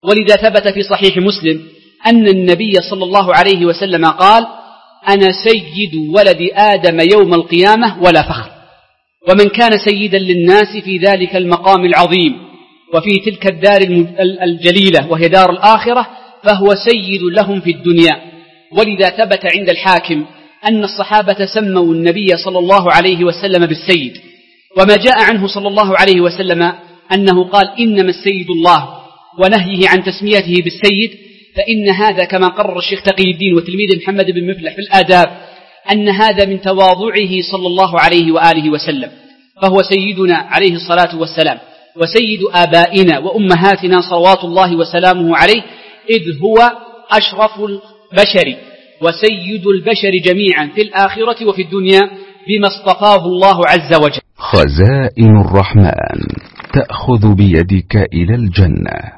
ولذا ثبت في صحيح مسلم أن النبي صلى الله عليه وسلم قال: أنا سيد ولد آدم يوم القيامة ولا فخر. ومن كان سيدا للناس في ذلك المقام العظيم وفي تلك الدار الجليلة وهي دار الآخرة فهو سيد لهم في الدنيا. ولذا ثبت عند الحاكم أن الصحابة سموا النبي صلى الله عليه وسلم بالسيد، وما جاء عنه صلى الله عليه وسلم أنه قال: إنما السيد الله، ونهيه عن تسميته بالسيد، فإن هذا كما قرر الشيخ تقي الدين وتلميذ محمد بن مفلح في الآداب أن هذا من تواضعه صلى الله عليه وآله وسلم، فهو سيدنا عليه الصلاة والسلام وسيد آبائنا وأمهاتنا صلوات الله وسلامه عليه، إذ هو أشرف البشر وسيد البشر جميعا في الآخرة وفي الدنيا بما اصطفاه الله عز وجل. خزائن الرحمن تأخذ بيدك إلى الجنة.